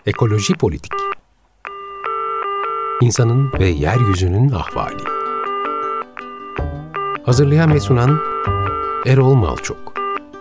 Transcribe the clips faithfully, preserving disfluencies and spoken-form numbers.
Ekoloji Politik. İnsanın ve yeryüzünün ahvali. Hazırlayan ve sunan Erol Malçok.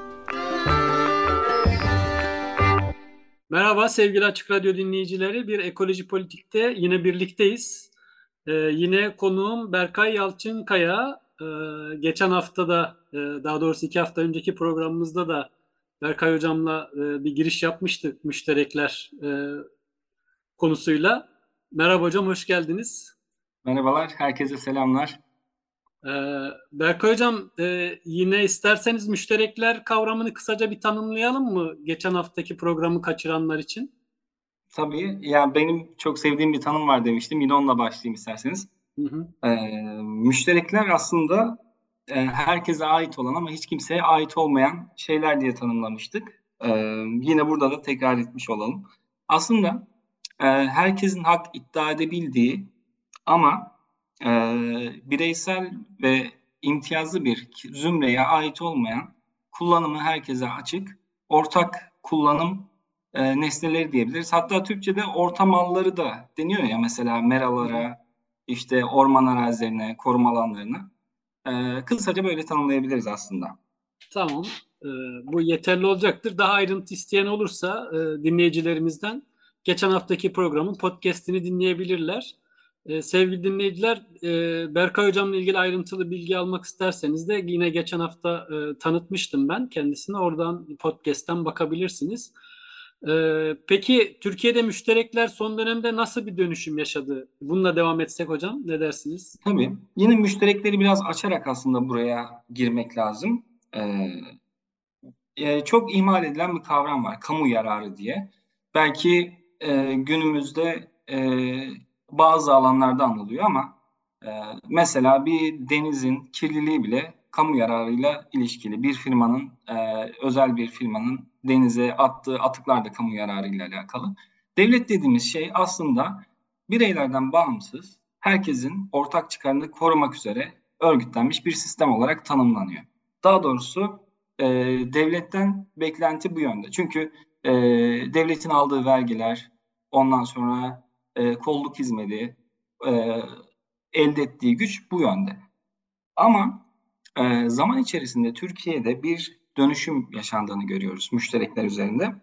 Merhaba sevgili Açık Radyo dinleyicileri. Bir Ekoloji Politik'te yine birlikteyiz. Ee, yine konuğum Berkay Yalçınkaya. Ee, geçen hafta da, e, daha doğrusu iki hafta önceki programımızda da Berkay Hocam'la e, bir giriş yapmıştık müşterekler e, konusuyla. Merhaba hocam, hoş geldiniz. Merhabalar, herkese selamlar. Ee, Berkay Hocam, e, yine isterseniz müşterekler kavramını kısaca bir tanımlayalım mı geçen haftaki programı kaçıranlar için? Tabii, yani benim çok sevdiğim bir tanım var demiştim. Yine onunla başlayayım isterseniz. Hı hı. Ee, müşterekler aslında e, herkese ait olan ama hiç kimseye ait olmayan şeyler diye tanımlamıştık. Ee, yine burada da tekrar etmiş olalım. Aslında e, herkesin hak iddia edebildiği ama e, bireysel ve imtiyazlı bir zümreye ait olmayan, kullanımı herkese açık, ortak kullanım e, nesneleri diyebiliriz. Hatta Türkçe'de orta malları da deniyor ya, mesela meralara, işte orman arazilerine, koruma alanlarına. E, kısaca böyle tanımlayabiliriz aslında. Tamam. Ee, bu yeterli olacaktır. Daha ayrıntı isteyen olursa e, dinleyicilerimizden geçen haftaki programın podcast'ini dinleyebilirler. Ee, sevgili dinleyiciler, e, Berkay Hocam'la ilgili ayrıntılı bilgi almak isterseniz de yine geçen hafta e, tanıtmıştım ben kendisine. Oradan podcast'ten bakabilirsiniz. Ee, peki Türkiye'de müşterekler son dönemde nasıl bir dönüşüm yaşadı? Bununla devam etsek hocam, ne dersiniz? Tabii. Yine müşterekleri biraz açarak aslında buraya girmek lazım. Ee, e, çok ihmal edilen bir kavram var, kamu yararı diye. Belki e, günümüzde e, bazı alanlarda anılıyor ama e, mesela bir denizin kirliliği bile kamu yararıyla ilişkili. Bir firmanın, e, özel bir firmanın denize attığı atıklar da kamu yararıyla alakalı. Devlet dediğimiz şey aslında bireylerden bağımsız, herkesin ortak çıkarını korumak üzere örgütlenmiş bir sistem olarak tanımlanıyor. Daha doğrusu e, devletten beklenti bu yönde. Çünkü e, devletin aldığı vergiler, ondan sonra e, kolluk hizmeti, e, elde ettiği güç bu yönde. Ama e, zaman içerisinde Türkiye'de bir dönüşüm yaşandığını görüyoruz müşterekler üzerinde.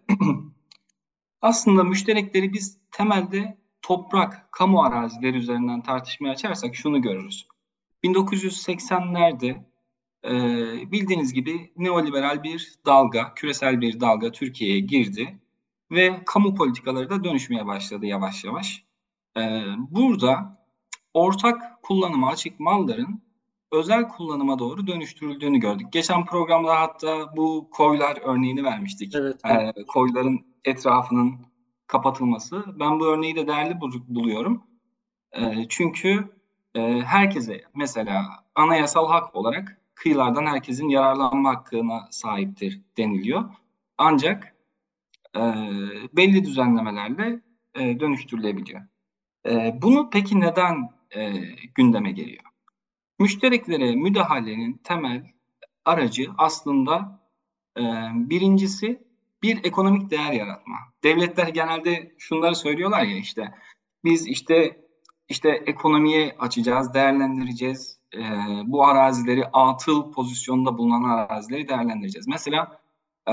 Aslında müşterekleri biz temelde toprak, kamu arazileri üzerinden tartışmaya açarsak şunu görürüz. bin dokuz yüz seksenlerde e, bildiğiniz gibi neoliberal bir dalga, küresel bir dalga Türkiye'ye girdi ve kamu politikaları da dönüşmeye başladı yavaş yavaş. E, burada ortak kullanıma açık malların özel kullanıma doğru dönüştürüldüğünü gördük. Geçen programda hatta bu koylar örneğini vermiştik. Evet, evet. E, koyların etrafının kapatılması. Ben bu örneği de değerli buluyorum. E, çünkü e, herkese mesela anayasal hak olarak kıyılardan herkesin yararlanma hakkına sahiptir deniliyor. Ancak e, belli düzenlemelerle e, dönüştürülebiliyor. E, bunu peki neden e, gündeme geliyor? Müştereklere müdahalenin temel aracı aslında e, birincisi bir ekonomik değer yaratma. Devletler genelde şunları söylüyorlar ya, işte biz işte işte ekonomiye açacağız, değerlendireceğiz. E, bu arazileri atıl pozisyonda bulunan arazileri değerlendireceğiz. Mesela e,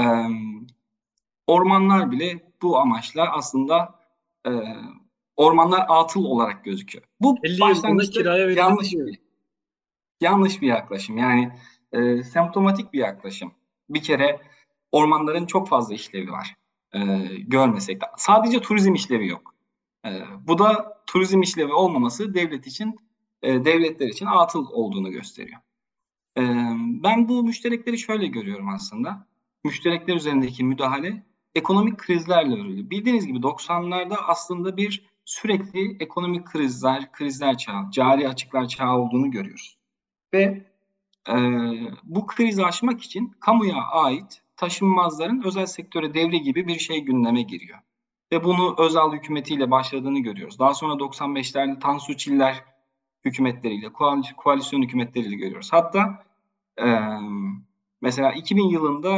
ormanlar bile bu amaçla aslında e, ormanlar atıl olarak gözüküyor. Bu elli yıllığına başlangıçta kiraya yanlış verilebiliyor. bir yanlış bir yaklaşım. Yani e, semptomatik bir yaklaşım. Bir kere ormanların çok fazla işlevi var. E, görmesek de. Sadece turizm işlevi yok. E, bu da turizm işlevi olmaması devlet için, e, devletler için atıl olduğunu gösteriyor. E, ben bu müşterekleri şöyle görüyorum aslında. Müşterekler üzerindeki müdahale ekonomik krizlerle örülü. Bildiğiniz gibi doksanlarda aslında bir sürekli ekonomik krizler, krizler çağı, cari açıklar çağı olduğunu görüyoruz. Ve e, bu krizi aşmak için kamuya ait taşınmazların özel sektöre devri gibi bir şey gündeme giriyor. Ve bunu Özal hükümetiyle başladığını görüyoruz. Daha sonra doksan beşlerde Tansu Çiller hükümetleriyle, koalisyon hükümetleriyle görüyoruz. Hatta e, mesela iki bin yılında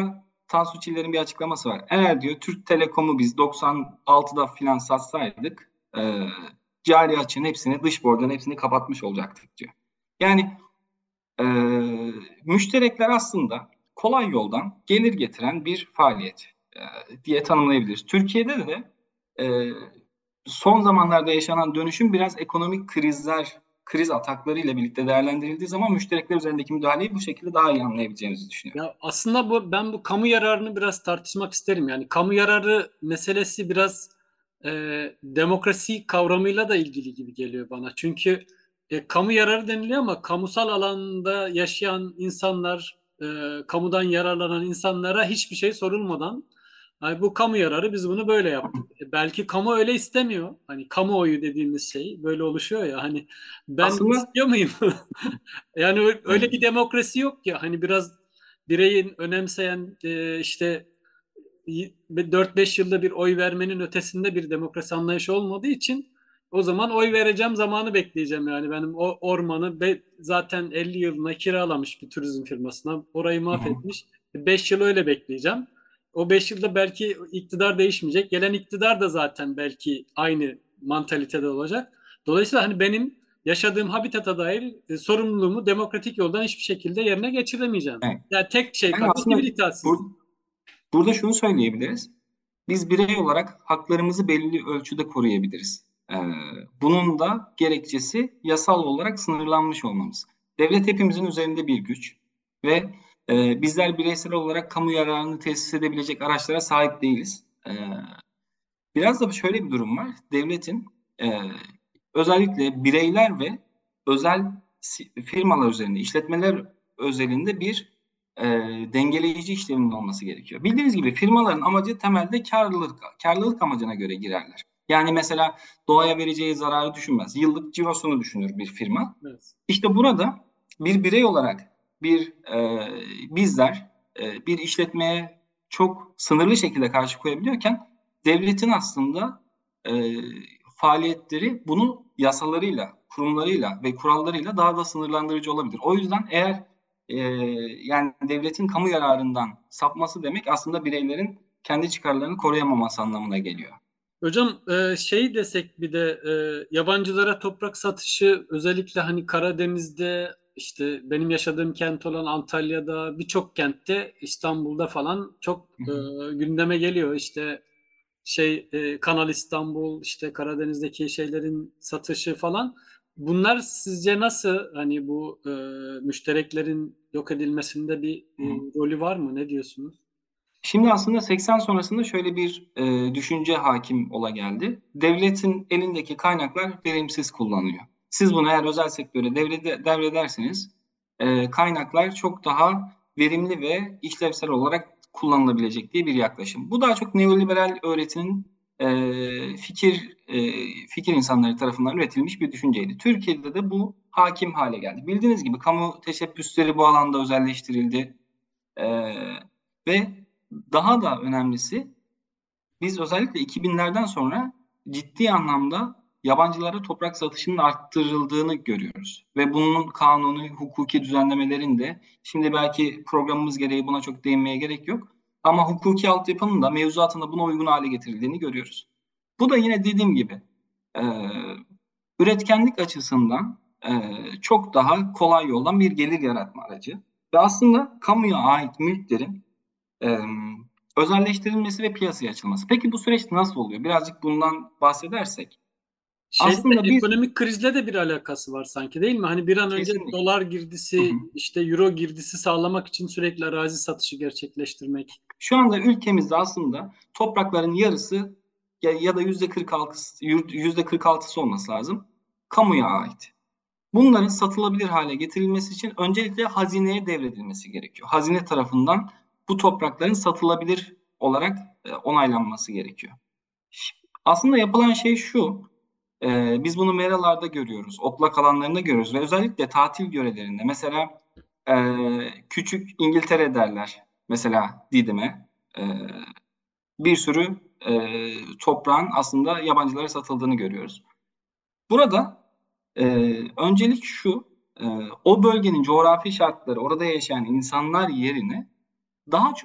Tansu Çiller'in bir açıklaması var. Eğer diyor Türk Telekom'u biz doksan altıda filan satsaydık e, cari açığın hepsini, dış borcun hepsini kapatmış olacaktık diyor. Yani e, müşterekler aslında kolay yoldan gelir getiren bir faaliyet e, diye tanımlayabiliriz. Türkiye'de de e, son zamanlarda yaşanan dönüşüm biraz ekonomik krizler, kriz atakları ile birlikte değerlendirildiği zaman müşterekler üzerindeki müdahaleyi bu şekilde daha iyi anlayabileceğimizi düşünüyorum. Ya aslında bu ben bu kamu yararını biraz tartışmak isterim. Yani kamu yararı meselesi biraz e, demokrasi kavramıyla da ilgili gibi geliyor bana. Çünkü e, kamu yararı deniliyor ama kamusal alanda yaşayan insanlar, e, kamudan yararlanan insanlara hiçbir şey sorulmadan, hani bu kamu yararı, biz bunu böyle yaptık. E, belki kamu öyle istemiyor. Hani kamuoyu dediğimiz şey böyle oluşuyor ya. Hani ben Aslında istiyor muyum? Yani ö- öyle evet. bir demokrasi yok ya. Hani biraz bireyin önemseyen, e, işte y- dört beş yılda bir oy vermenin ötesinde bir demokrasi anlayışı olmadığı için o zaman oy vereceğim zamanı bekleyeceğim. Yani benim o ormanı be- zaten elli yılına kiralamış bir turizm firmasına, orayı Hı hı. mahvetmiş. beş yıl öyle bekleyeceğim. O beş yılda belki iktidar değişmeyecek. Gelen iktidar da zaten belki aynı mantalitede olacak. Dolayısıyla hani benim yaşadığım habitata dair e, sorumluluğumu demokratik yoldan hiçbir şekilde yerine geçiremeyeceğim. Evet. Yani tek şey Yani kalıyor, aslında sivil itaatsizlik. bu, burada şunu söyleyebiliriz. Biz birey olarak haklarımızı belli ölçüde koruyabiliriz. Ee, bunun da gerekçesi yasal olarak sınırlanmış olmamız. Devlet hepimizin üzerinde bir güç ve e, bizler bireysel olarak kamu yararını tesis edebilecek araçlara sahip değiliz. Ee, biraz da şöyle bir durum var. Devletin e, özellikle bireyler ve özel si- firmalar üzerinde, işletmeler özelinde bir e, dengeleyici işleminin olması gerekiyor. Bildiğiniz gibi firmaların amacı temelde karlılık, karlılık amacına göre girerler. Yani mesela doğaya vereceği zararı düşünmez. Yıllık cirosunu düşünür bir firma. Evet. İşte burada bir birey olarak bir e, bizler e, bir işletmeye çok sınırlı şekilde karşı koyabiliyorken devletin aslında e, faaliyetleri bunu yasalarıyla, kurumlarıyla ve kurallarıyla daha da sınırlandırıcı olabilir. O yüzden eğer e, yani devletin kamu yararından sapması demek aslında bireylerin kendi çıkarlarını koruyamaması anlamına geliyor. Hocam, e, şey desek bir de, e, yabancılara toprak satışı, özellikle hani Karadeniz'de, işte benim yaşadığım kent olan Antalya'da, birçok kentte, İstanbul'da falan çok Hı e, hı. gündeme geliyor. İşte şey, e, Kanal İstanbul, işte Karadeniz'deki şeylerin satışı falan. Bunlar sizce nasıl, hani bu e, müştereklerin yok edilmesinde bir Hı hı. e, rolü var mı? Ne diyorsunuz? Şimdi aslında seksen sonrasında şöyle bir e, düşünce hakim ola geldi. Devletin elindeki kaynaklar verimsiz kullanılıyor. Siz bunu eğer özel sektöre devrede, devrederseniz e, kaynaklar çok daha verimli ve işlevsel olarak kullanılabilecek diye bir yaklaşım. Bu daha çok neoliberal öğretinin e, fikir e, fikir insanları tarafından üretilmiş bir düşünceydi. Türkiye'de de bu hakim hale geldi. Bildiğiniz gibi kamu teşebbüsleri bu alanda özelleştirildi. E, ve daha da önemlisi biz özellikle iki binlerden sonra ciddi anlamda yabancılara toprak satışının arttırıldığını görüyoruz. Ve bunun kanuni, hukuki düzenlemelerin de şimdi belki programımız gereği buna çok değinmeye gerek yok. Ama hukuki altyapının da mevzuatında buna uygun hale getirildiğini görüyoruz. Bu da yine dediğim gibi e, üretkenlik açısından e, çok daha kolay yoldan bir gelir yaratma aracı. Ve aslında kamuya ait mülklerin e, özelleştirilmesi ve piyasaya açılması. Peki bu süreç nasıl oluyor? Birazcık bundan bahsedersek. Şeyde de, Aslında biz ekonomik krizle de bir alakası var sanki, değil mi? Hani bir an önce kesinlikle. dolar Hı girdisi, hı. işte euro girdisi sağlamak için sürekli arazi satışı gerçekleştirmek. Şu anda ülkemizde aslında toprakların yarısı ya, ya da yüzde kırk altısı, yüzde kırk altısı olması lazım, kamuya ait. Bunların satılabilir hale getirilmesi için öncelikle hazineye devredilmesi gerekiyor. Hazine tarafından bu toprakların satılabilir olarak e, onaylanması gerekiyor. Aslında yapılan şey şu, e, biz bunu meralarda görüyoruz, otlak alanlarında görüyoruz ve özellikle tatil yörelerinde. Mesela e, küçük İngiltere derler, mesela Didim'e. E, bir sürü e, toprağın aslında yabancılara satıldığını görüyoruz. Burada e, öncelik şu, e, o bölgenin coğrafi şartları, orada yaşayan insanlar yerine daha çok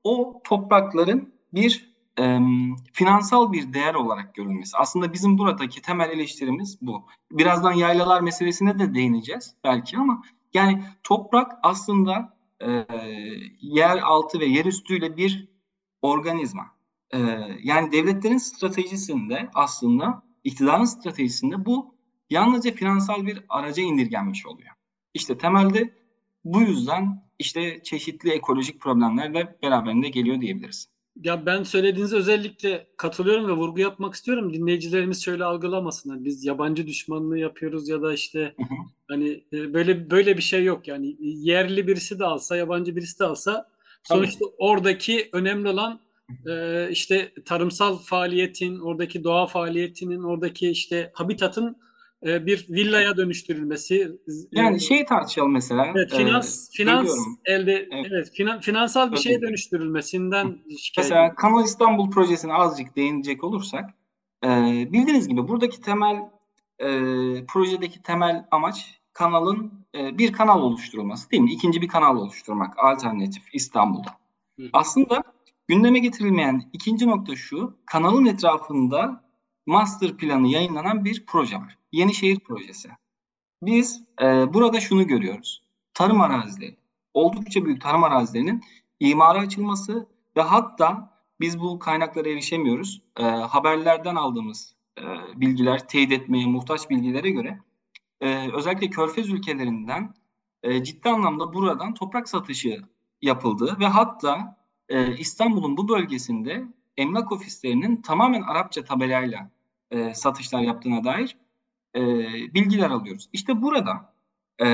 o toprakların bir e, finansal bir değer olarak görülmesi. Aslında bizim buradaki temel eleştirimiz bu. Birazdan yaylalar meselesine de değineceğiz belki ama yani toprak aslında e, yer altı ve yer üstüyle bir organizma. E, yani devletlerin stratejisinde aslında iktidarın stratejisinde bu yalnızca finansal bir araca indirgenmiş oluyor. İşte temelde bu yüzden işte çeşitli ekolojik problemler de beraberinde geliyor diyebiliriz. Ya ben söylediğinize özellikle katılıyorum ve vurgu yapmak istiyorum. Dinleyicilerimiz şöyle algılamasınlar. Biz yabancı düşmanlığı yapıyoruz ya da işte Hı hı. hani e, böyle böyle bir şey yok. Yani yerli birisi de alsa, yabancı birisi de alsa Tabii. sonuçta oradaki önemli olan e, işte tarımsal faaliyetin, oradaki doğa faaliyetinin, oradaki işte habitatın e, bir villaya dönüştürülmesi. E, Yani şey tartışalım mesela. Evet, E, finans finans bölüyorum. elde Evet, evet finan, finansal bir özür şeye dilerim. dönüştürülmesinden şikayet Mesela ediyorum. Kanal İstanbul projesine azıcık değinecek olursak, e, bildiğiniz gibi buradaki temel e, projedeki temel amaç kanalın e, bir kanal oluşturulması, değil mi? İkinci bir kanal oluşturmak, alternatif İstanbul'da. Hı hı. Aslında gündeme getirilmeyen ikinci nokta şu, kanalın etrafında master planı yayınlanan bir proje var. Yenişehir projesi. Biz e, burada şunu görüyoruz. Tarım arazileri, oldukça büyük tarım arazilerinin imara açılması ve hatta biz bu kaynaklara erişemiyoruz. E, haberlerden aldığımız e, bilgiler, teyit etmeye muhtaç bilgilere göre e, özellikle Körfez ülkelerinden e, ciddi anlamda buradan toprak satışı yapıldı ve hatta e, İstanbul'un bu bölgesinde emlak ofislerinin tamamen Arapça tabelayla e, satışlar yaptığına dair e, bilgiler alıyoruz. İşte burada e,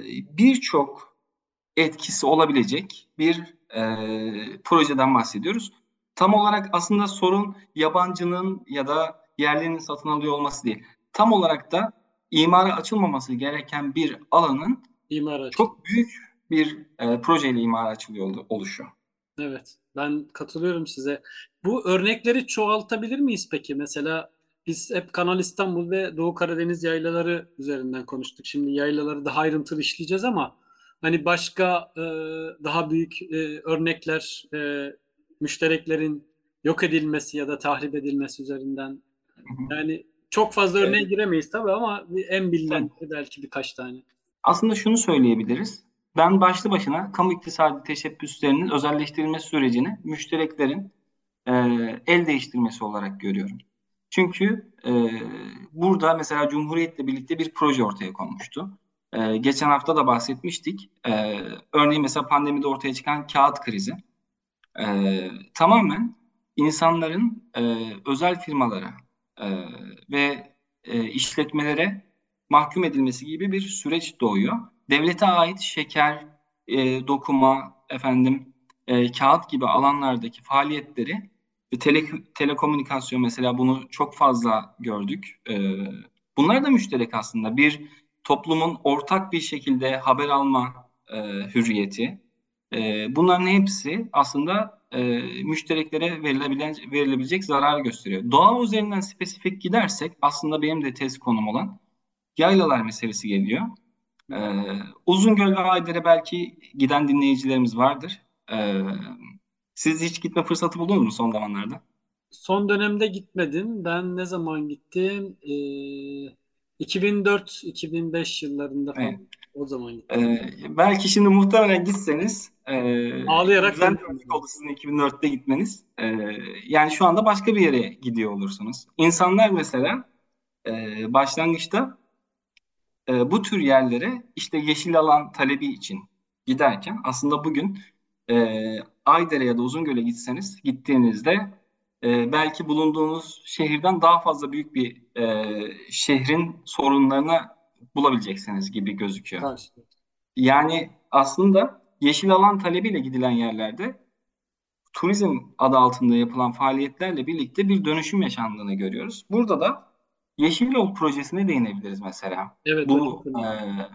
birçok etkisi olabilecek bir e, projeden bahsediyoruz. Tam olarak aslında sorun yabancının ya da yerlinin satın alıyor olması değil. Tam olarak da imara açılmaması gereken bir alanın İmar açıldı. çok büyük bir e, projeyle imara açılıyor oluşu. Evet, ben katılıyorum size. Bu örnekleri çoğaltabilir miyiz peki? Mesela biz hep Kanal İstanbul ve Doğu Karadeniz yaylaları üzerinden konuştuk. Şimdi yaylaları daha ayrıntılı işleyeceğiz ama hani başka e, daha büyük e, örnekler, e, müştereklerin yok edilmesi ya da tahrip edilmesi üzerinden. Hı hı. Yani çok fazla örneğe E, giremeyiz tabii ama en tabii. bilinenleri belki birkaç tane. Aslında şunu söyleyebiliriz. Ben başlı başına kamu iktisadi teşebbüslerinin özelleştirilmesi sürecini müştereklerin e, el değiştirmesi olarak görüyorum. Çünkü e, burada mesela Cumhuriyet'le birlikte bir proje ortaya konmuştu. E, geçen hafta da bahsetmiştik. E, örneğin mesela pandemide ortaya çıkan kağıt krizi. E, tamamen insanların e, özel firmalara e, ve e, işletmelere mahkum edilmesi gibi bir süreç doğuyor. Devlete ait şeker, e, dokuma, efendim, e, kağıt gibi alanlardaki faaliyetleri ve tele, telekomünikasyon mesela bunu çok fazla gördük. E, bunlar da müşterek aslında. Bir toplumun ortak bir şekilde haber alma e, hürriyeti. E, bunların hepsi aslında e, müştereklere verilebilen, verilebilecek zarar gösteriyor. Doğa üzerinden spesifik gidersek aslında benim de tez konum olan yaylalar meselesi geliyor. Ee, Uzungöl ve Ayder'e belki giden dinleyicilerimiz vardır. Ee, siz hiç gitme fırsatı buldunuz mu son zamanlarda? Son dönemde gitmedim. Ben ne zaman gittim? Ee, iki bin dört iki bin beş yıllarında Evet. falan o zaman gittim. Ee, belki şimdi muhtemelen gitseniz e, Ağlayarak güzel bir döndüm. örnek oldu sizin iki bin dörtte gitmeniz. Ee, yani şu anda başka bir yere gidiyor olursunuz. İnsanlar mesela e, başlangıçta e, bu tür yerlere işte yeşil alan talebi için giderken aslında bugün e, Aydere ya da Uzungöl'e gitseniz gittiğinizde e, belki bulunduğunuz şehirden daha fazla büyük bir e, şehrin sorunlarını bulabileceksiniz gibi gözüküyor. Karşı. Yani aslında yeşil alan talebiyle gidilen yerlerde turizm adı altında yapılan faaliyetlerle birlikte bir dönüşüm yaşandığını görüyoruz. Burada da Yeşil Yol projesine değinebiliriz mesela. Evet o Bu çok e, önemli.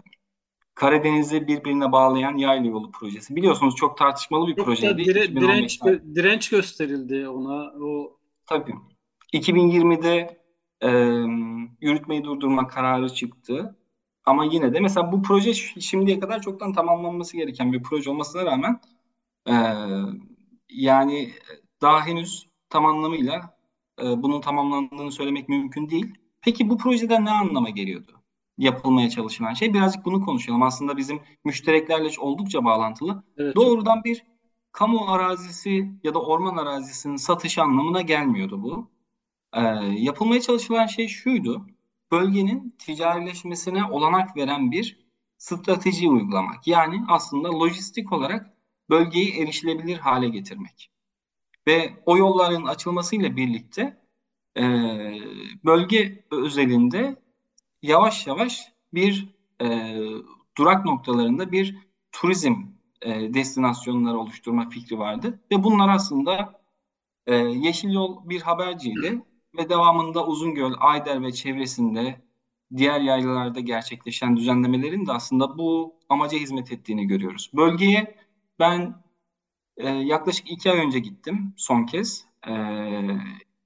Karadeniz'i birbirine bağlayan yaylı yolu projesi. Biliyorsunuz çok tartışmalı bir Çok projeydi. da dire- direnç iki bin on beşte gö- direnç gösterildi ona. O tabii iki bin yirmide e, yürütmeyi durdurma kararı çıktı. Ama yine de mesela bu proje ş- şimdiye kadar çoktan tamamlanması gereken bir proje olmasına rağmen e, yani daha henüz tam anlamıyla e, bunun tamamlandığını söylemek mümkün değil. Peki bu projeden ne anlama geliyordu? Yapılmaya çalışılan şey. Birazcık bunu konuşalım. Aslında bizim müştereklerle oldukça bağlantılı. Evet, çok. Doğrudan bir kamu arazisi ya da orman arazisinin satışı anlamına gelmiyordu bu. Ee, yapılmaya çalışılan şey şuydu: bölgenin ticarileşmesine olanak veren bir strateji uygulamak. Yani aslında lojistik olarak bölgeyi erişilebilir hale getirmek. Ve o yolların açılmasıyla birlikte e, bölge özelinde yavaş yavaş bir e, durak noktalarında bir turizm e, destinasyonları oluşturma fikri vardı. Ve bunlar aslında ee, Yeşil Yol bir haberciydi ve devamında Uzungöl, Ayder ve çevresinde diğer yaylalarda gerçekleşen düzenlemelerin de aslında bu amaca hizmet ettiğini görüyoruz. Bölgeye ben e, yaklaşık iki ay önce gittim son kez. Ee,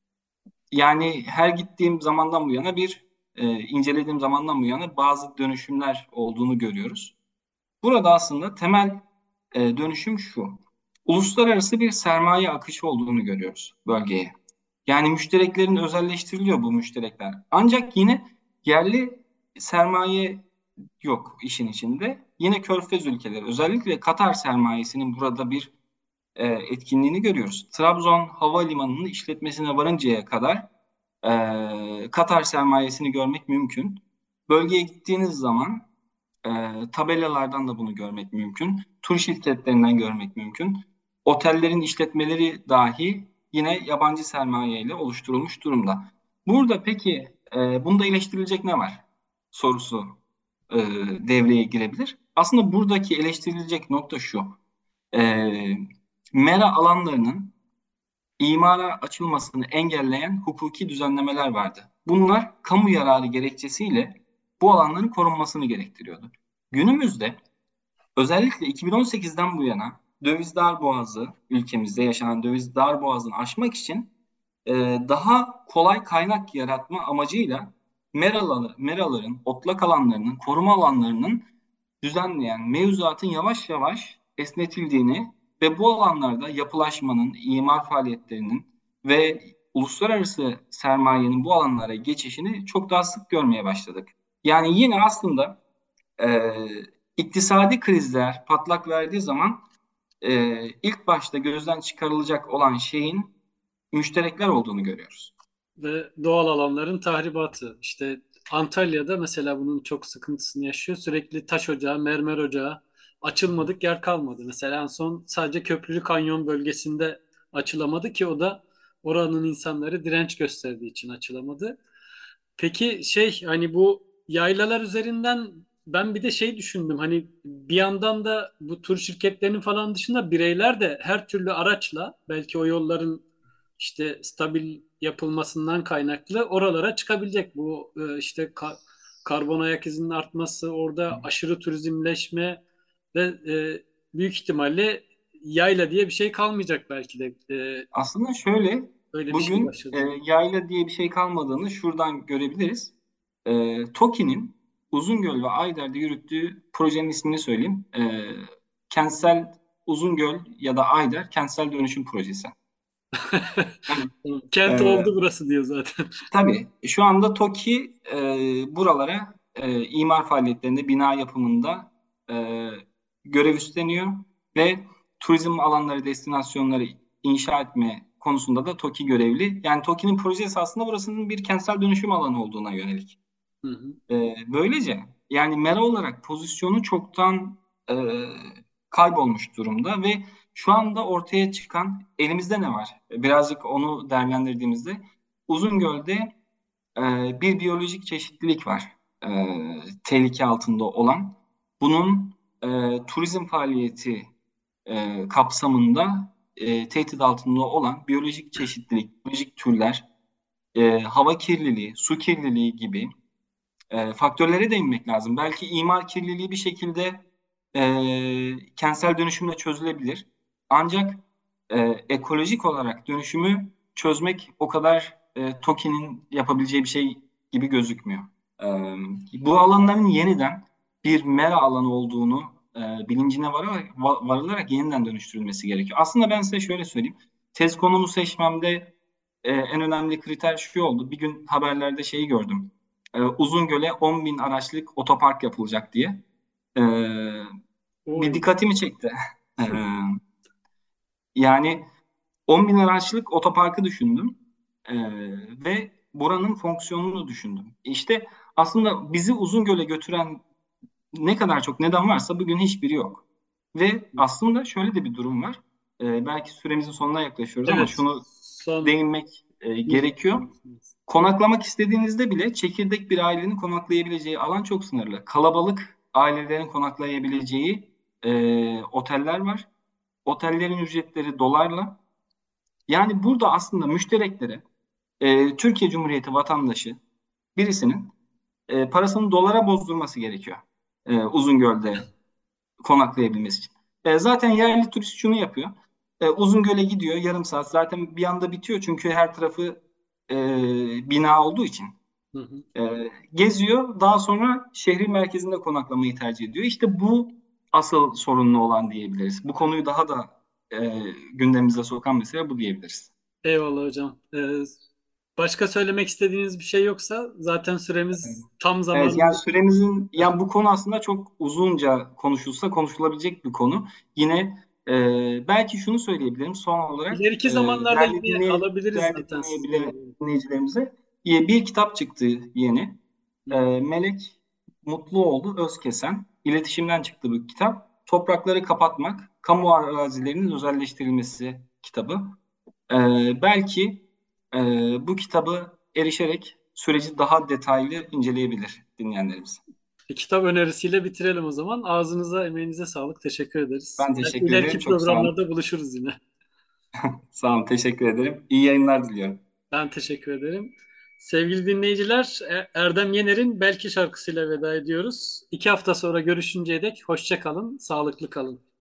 yani her gittiğim zamandan bu yana bir e, incelediğim zamandan bu yana bazı dönüşümler olduğunu görüyoruz. Burada aslında temel e, dönüşüm şu: uluslararası bir sermaye akışı olduğunu görüyoruz bölgeye. Yani müştereklerin özelleştiriliyor bu müşterekler. Ancak yine yerli sermaye yok işin içinde. Yine Körfez ülkeleri, özellikle Katar sermayesinin burada bir e, etkinliğini görüyoruz. Trabzon Havalimanı'nın işletmesine varıncaya kadar e, Katar sermayesini görmek mümkün. Bölgeye gittiğiniz zaman e, tabelalardan da bunu görmek mümkün. Tur şirketlerinden görmek mümkün. Otellerin işletmeleri dahi yine yabancı sermaye ile oluşturulmuş durumda. Burada peki e, bunda eleştirilecek ne var sorusu e, devreye girebilir. Aslında buradaki eleştirilecek nokta şu: E, mera alanlarının imara açılmasını engelleyen hukuki düzenlemeler vardı. Bunlar kamu yararı gerekçesiyle bu alanların korunmasını gerektiriyordu. Günümüzde özellikle iki bin on sekizden bu yana döviz darboğazı, ülkemizde yaşanan döviz darboğazını aşmak için e, daha kolay kaynak yaratma amacıyla meraları, meraların, otlak alanlarının, koruma alanlarının düzenleyen mevzuatın yavaş yavaş esnetildiğini ve bu alanlarda yapılaşmanın, imar faaliyetlerinin ve uluslararası sermayenin bu alanlara geçişini çok daha sık görmeye başladık. Yani yine aslında e, iktisadi krizler patlak verdiği zaman e, ilk başta gözden çıkarılacak olan şeyin müşterekler olduğunu görüyoruz. Ve doğal alanların tahribatı. İşte Antalya'da mesela bunun çok sıkıntısını yaşıyor. Sürekli taş ocağı, mermer ocağı, açılmadık yer kalmadı. Mesela en son sadece Köprülü Kanyon bölgesinde açılamadı ki o da oranın insanları direnç gösterdiği için açılamadı. Peki şey, hani bu yaylalar üzerinden ben bir de şey düşündüm. Hani bir yandan da bu tur şirketlerinin falan dışında bireyler de her türlü araçla belki o yolların işte stabil yapılmasından kaynaklı oralara çıkabilecek. Bu e, işte ka- karbon ayak izinin artması, orada aşırı turizmleşme ve e, büyük ihtimalle yayla diye bir şey kalmayacak belki de. E, Aslında şöyle, öyle bir şey bugün e, başladı. yayla diye bir şey kalmadığını şuradan görebiliriz. E, TOKİ'nin Uzungöl ve Ayder'de yürüttüğü projenin ismini söyleyeyim. E, kentsel Uzungöl ya da Ayder Kentsel Dönüşüm Projesi. Yani, Kent e, oldu burası diyor zaten. tabii şu anda TOKİ e, buralara e, imar faaliyetlerinde, bina yapımında e, görev üstleniyor ve turizm alanları, destinasyonları inşa etme konusunda da TOKİ görevli. Yani TOKİ'nin projesi aslında burasının bir kentsel dönüşüm alanı olduğuna yönelik. Hı hı. E, böylece yani mera olarak pozisyonu çoktan e, kaybolmuş durumda ve şu anda ortaya çıkan elimizde ne var? Birazcık onu değerlendirdiğimizde Uzungöl'de e, bir biyolojik çeşitlilik var, e, tehlike altında olan. Bunun e, turizm faaliyeti e, kapsamında e, tehdit altında olan biyolojik çeşitlilik, biyolojik türler, e, hava kirliliği, su kirliliği gibi e, faktörlere değinmek lazım. Belki imar kirliliği bir şekilde e, kentsel dönüşümle çözülebilir. Ancak e, ekolojik olarak dönüşümü çözmek o kadar e, TOKİ'nin yapabileceği bir şey gibi gözükmüyor. E, bu alanların yeniden bir mera alanı olduğunu e, bilincine vararak, va- varılarak yeniden dönüştürülmesi gerekiyor. Aslında ben size şöyle söyleyeyim. Tez konumu seçmemde e, en önemli kriter şu oldu. Bir gün haberlerde şeyi gördüm. E, Uzungöl'e on bin araçlık otopark yapılacak diye. E, Bir Oy. dikkatimi çekti. E, Yani on bin araçlık otoparkı düşündüm. E, Ve buranın fonksiyonunu düşündüm. İşte aslında bizi Uzungöl'e götüren ne kadar çok neden varsa bugün hiçbiri yok. Ve aslında şöyle de bir durum var. Ee, belki süremizin sonuna yaklaşıyoruz ama Evet. şunu Son değinmek e, bir gerekiyor. Konaklamak istediğinizde bile çekirdek bir ailenin konaklayabileceği alan çok sınırlı. Kalabalık ailelerin konaklayabileceği e, oteller var. Otellerin ücretleri dolarla. Yani burada aslında müştereklere e, Türkiye Cumhuriyeti vatandaşı birisinin e, parasını dolara bozdurması gerekiyor. E, Uzungöl'de konaklayabilmesi için. E, zaten yerli turist şunu yapıyor. E, Uzungöl'e gidiyor yarım saat zaten bir anda bitiyor çünkü her tarafı e, bina olduğu için. Hı hı. E, geziyor daha sonra şehrin merkezinde konaklamayı tercih ediyor. İşte bu asıl sorunlu olan diyebiliriz. Bu konuyu daha da e, gündemimize sokan mesele bu diyebiliriz. Eyvallah hocam. Ee, başka söylemek istediğiniz bir şey yoksa zaten süremiz tam Evet yani zamanında. süremizin yani bu konu aslında çok uzunca konuşulsa konuşulabilecek bir konu. Yine e, belki şunu söyleyebilirim son olarak İleriki e, zamanlarda değerli yine dinley alabiliriz değerli zaten dinleyebilen sizi. dinleyicilerimize e, bir kitap çıktı yeni. Hı E, hı. Melek Mutluoğlu Özkesen iletişimden çıktı bu kitap. Toprakları kapatmak, kamu arazilerinin özelleştirilmesi kitabı. Ee, belki e, bu kitabı erişerek süreci daha detaylı inceleyebilir dinleyenlerimiz. Bir kitap önerisiyle bitirelim o zaman. Ağzınıza, emeğinize sağlık. Teşekkür ederiz. Ben Belki teşekkür ederim. ileriki Çok sağ olun. programlarda buluşuruz yine. Sağ olun. Teşekkür ederim. İyi yayınlar diliyorum. Ben teşekkür ederim. Sevgili dinleyiciler, E- Erdem Yener'in Belki şarkısıyla veda ediyoruz. İki hafta sonra görüşünceye dek hoşça kalın, sağlıklı kalın.